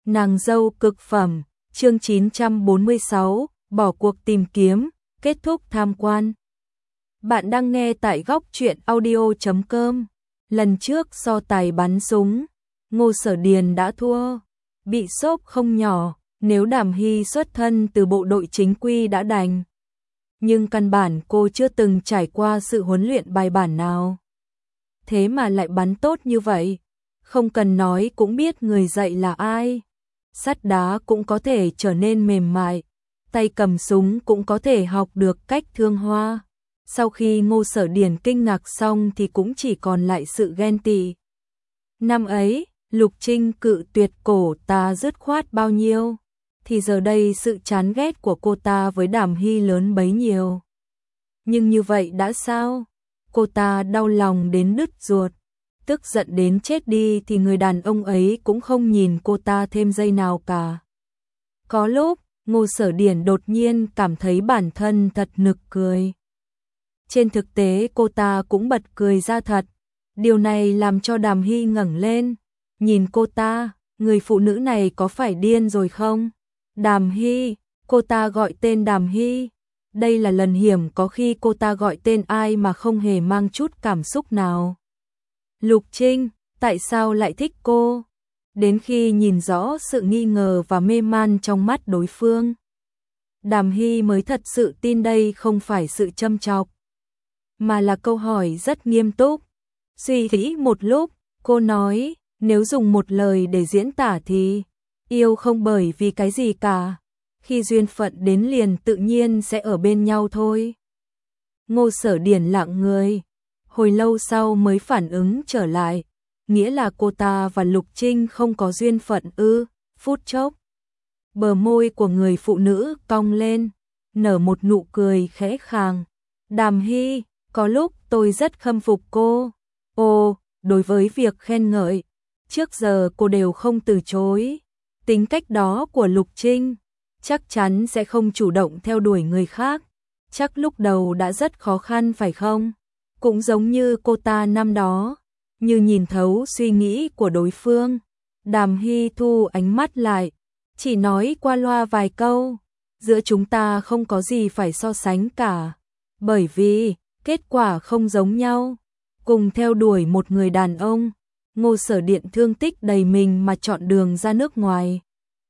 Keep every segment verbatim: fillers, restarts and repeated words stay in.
Nàng dâu cực phẩm, chương chín trăm bốn mươi sáu, bỏ cuộc tìm kiếm, kết thúc tham quan. Bạn đang nghe tại góc truyện audio chấm com. Lần trước so tài bắn súng, Ngô Sở Điền đã thua, bị xốp không nhỏ, nếu Đàm Hy xuất thân từ bộ đội chính quy đã đành. Nhưng căn bản cô chưa từng trải qua sự huấn luyện bài bản nào. Thế mà lại bắn tốt như vậy, không cần nói cũng biết người dạy là ai. Sắt đá cũng có thể trở nên mềm mại, tay cầm súng cũng có thể học được cách thương hoa. Sau khi Ngô Sở Điền kinh ngạc xong thì cũng chỉ còn lại sự ghen tị. Năm ấy, Lục Trinh cự tuyệt cổ ta dứt khoát bao nhiêu, thì giờ đây sự chán ghét của cô ta với Đàm Hy lớn bấy nhiêu. Nhưng như vậy đã sao? Cô ta đau lòng đến đứt ruột, tức giận đến chết đi thì người đàn ông ấy cũng không nhìn cô ta thêm giây nào cả. Có lúc, Ngô Sở Điền đột nhiên cảm thấy bản thân thật nực cười. Trên thực tế cô ta cũng bật cười ra thật. Điều này làm cho Đàm Hy ngẩng lên, nhìn cô ta, người phụ nữ này có phải điên rồi không? Đàm Hy, cô ta gọi tên Đàm Hy. Đây là lần hiểm có khi cô ta gọi tên ai mà không hề mang chút cảm xúc nào. Lục Trinh, tại sao lại thích cô? Đến khi nhìn rõ sự nghi ngờ và mê man trong mắt đối phương, Đàm Hy mới thật sự tin đây không phải sự châm chọc, mà là câu hỏi rất nghiêm túc. Suy nghĩ một lúc, cô nói, nếu dùng một lời để diễn tả thì yêu không bởi vì cái gì cả, khi duyên phận đến liền tự nhiên sẽ ở bên nhau thôi. Ngô Sở Điền lặng người, hồi lâu sau mới phản ứng trở lại, nghĩa là cô ta và Lục Trinh không có duyên phận ư? Phút chốc, bờ môi của người phụ nữ cong lên, nở một nụ cười khẽ khàng. Đàm Hy, có lúc tôi rất khâm phục cô. Ồ, đối với việc khen ngợi, trước giờ cô đều không từ chối. Tính cách đó của Lục Trinh chắc chắn sẽ không chủ động theo đuổi người khác. Chắc lúc đầu đã rất khó khăn phải không? Cũng giống như cô ta năm đó, như nhìn thấu suy nghĩ của đối phương. Đàm Hy thu ánh mắt lại, chỉ nói qua loa vài câu, giữa chúng ta không có gì phải so sánh cả, bởi vì kết quả không giống nhau. Cùng theo đuổi một người đàn ông, Ngô Sở Điền thương tích đầy mình mà chọn đường ra nước ngoài,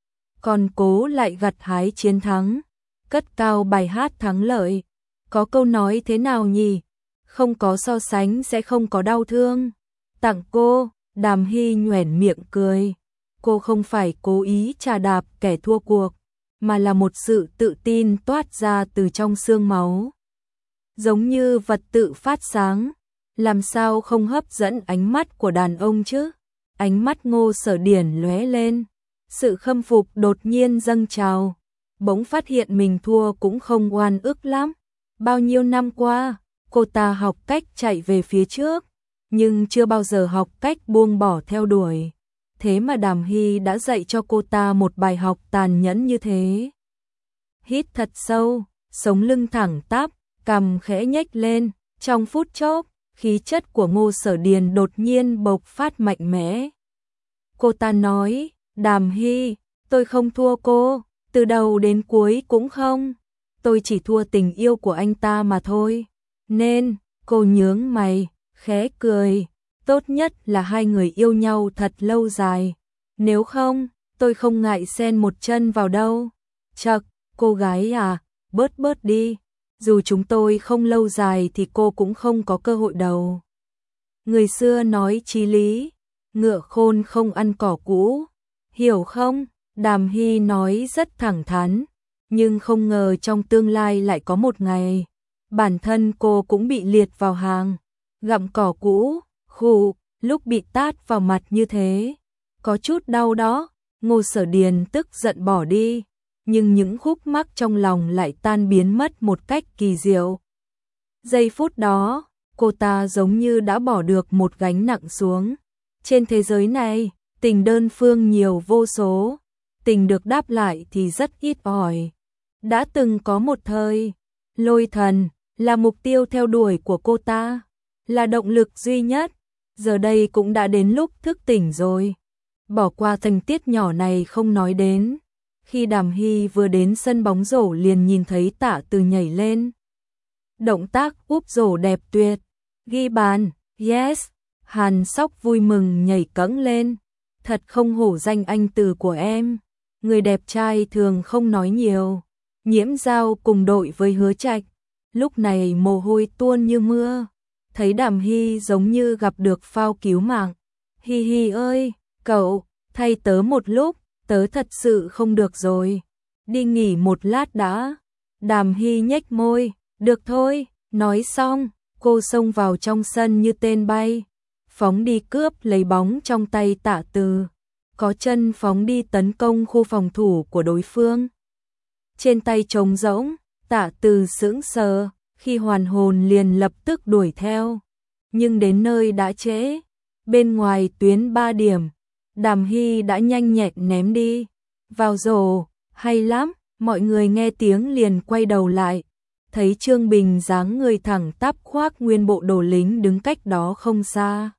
còn cố lại gặt hái chiến thắng, cất cao bài hát thắng lợi. Có câu nói thế nào nhỉ? Không có so sánh sẽ không có đau thương. Tặng cô. Đàm Hy nhoẻn miệng cười. Cô không phải cố ý trà đạp kẻ thua cuộc, mà là một sự tự tin toát ra từ trong xương máu, giống như vật tự phát sáng. Làm sao không hấp dẫn ánh mắt của đàn ông chứ? Ánh mắt Ngô Sở Điền lóe lên, sự khâm phục đột nhiên dâng trào, bỗng phát hiện mình thua cũng không oan ức lắm. Bao nhiêu năm qua, cô ta học cách chạy về phía trước, nhưng chưa bao giờ học cách buông bỏ theo đuổi. Thế mà Đàm Hy đã dạy cho cô ta một bài học tàn nhẫn như thế. Hít thật sâu, sống lưng thẳng tắp, cằm khẽ nhếch lên, trong phút chốc, khí chất của Ngô Sở Điền đột nhiên bộc phát mạnh mẽ. Cô ta nói, Đàm Hy, tôi không thua cô, từ đầu đến cuối cũng không. Tôi chỉ thua tình yêu của anh ta mà thôi. Nên, cô nhướng mày, khẽ cười, tốt nhất là hai người yêu nhau thật lâu dài. Nếu không, tôi không ngại xen một chân vào đâu. Chậc, cô gái à, bớt bớt đi. Dù chúng tôi không lâu dài thì cô cũng không có cơ hội đâu. Người xưa nói chí lý, ngựa khôn không ăn cỏ cũ, hiểu không? Đàm Hy nói rất thẳng thắn, nhưng không ngờ trong tương lai lại có một ngày, bản thân cô cũng bị liệt vào hàng gặm cỏ cũ. Khụ, lúc bị tát vào mặt như thế, có chút đau đó. Ngô Sở Điền tức giận bỏ đi, nhưng những khúc mắc trong lòng lại tan biến mất một cách kỳ diệu. Giây phút đó, cô ta giống như đã bỏ được một gánh nặng xuống. Trên thế giới này, tình đơn phương nhiều vô số, tình được đáp lại thì rất ít ỏi. Đã từng có một thời, Lôi Thần là mục tiêu theo đuổi của cô ta, là động lực duy nhất. Giờ đây cũng đã đến lúc thức tỉnh rồi. bỏ qua tình tiết nhỏ này không nói đến. Khi Đàm Hy vừa đến sân bóng rổ liền nhìn thấy Tạ Từ nhảy lên. Động tác úp rổ đẹp tuyệt. Ghi bàn, yes. Hàn Sóc vui mừng nhảy cẫng lên. Thật không hổ danh anh Từ của em. Người đẹp trai thường không nói nhiều. Nhiễm Giao cùng đội với Hứa Trạch. Lúc này mồ hôi tuôn như mưa. Thấy Đàm Hy giống như gặp được phao cứu mạng. Hi hi ơi, cậu, thay tớ một lúc, tớ thật sự không được rồi. Đi nghỉ một lát đã. Đàm Hy nhếch môi, được thôi, nói xong, cô xông vào trong sân như tên bay. Phóng đi cướp lấy bóng trong tay Tạ Từ. Có chân phóng đi tấn công khu phòng thủ của đối phương. Trên tay trống rỗng, Tạ Từ sững sờ, khi hoàn hồn liền lập tức đuổi theo. Nhưng đến nơi đã trễ, bên ngoài tuyến ba điểm, Đàm Hy đã nhanh nhẹn ném đi. Vào rổ, hay lắm, mọi người nghe tiếng liền quay đầu lại. Thấy Trương Bình dáng người thẳng tắp khoác nguyên bộ đồ lính đứng cách đó không xa.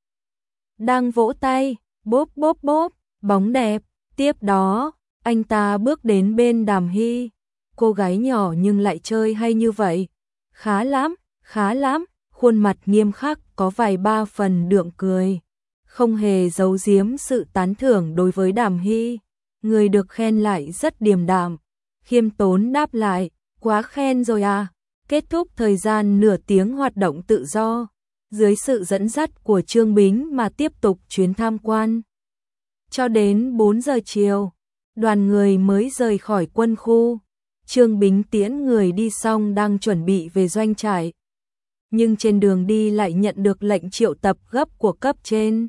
Đang vỗ tay, bốp bốp bốp, bóng đẹp. Tiếp đó, anh ta bước đến bên Đàm Hy. Cô gái nhỏ nhưng lại chơi hay như vậy. Khá lắm, khá lắm, khuôn mặt nghiêm khắc có vài ba phần đượm cười. Không hề giấu giếm sự tán thưởng đối với Đàm Hy. Người được khen lại rất điềm đạm. Khiêm tốn đáp lại, quá khen rồi à. Kết thúc thời gian nửa tiếng hoạt động tự do. Dưới sự dẫn dắt của Trương Bính mà tiếp tục chuyến tham quan. Cho đến bốn giờ chiều, đoàn người mới rời khỏi quân khu. Trương Bính tiễn người đi xong đang chuẩn bị về doanh trại. Nhưng trên đường đi lại nhận được lệnh triệu tập gấp của cấp trên.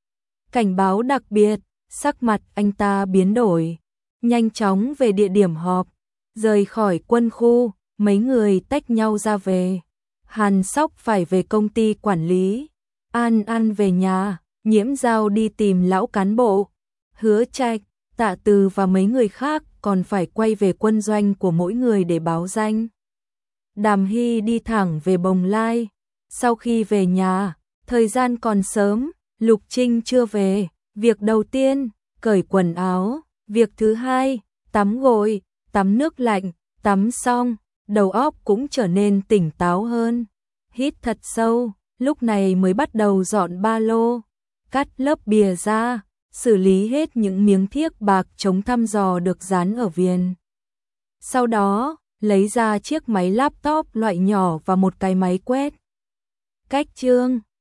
Cảnh báo đặc biệt, sắc mặt anh ta biến đổi. Nhanh chóng về địa điểm họp. Rời khỏi quân khu, mấy người tách nhau ra về. Hàn Sóc phải về công ty quản lý. An An về nhà, Nhiễm Giao đi tìm lão cán bộ. Hứa Trạch, Tạ Từ và mấy người khác còn phải quay về quân doanh của mỗi người để báo danh. Đàm Hy đi thẳng về Bồng Lai. Sau khi về nhà, thời gian còn sớm, Lục Trinh chưa về. Việc đầu tiên, cởi quần áo. Việc thứ hai, tắm gội, tắm nước lạnh, tắm xong, đầu óc cũng trở nên tỉnh táo hơn. Hít thật sâu, lúc này mới bắt đầu dọn ba lô, cắt lớp bìa ra, xử lý hết những miếng thiếc bạc chống thăm dò được dán ở viền. Sau đó, lấy ra chiếc máy laptop loại nhỏ và một cái máy quét. Cách chương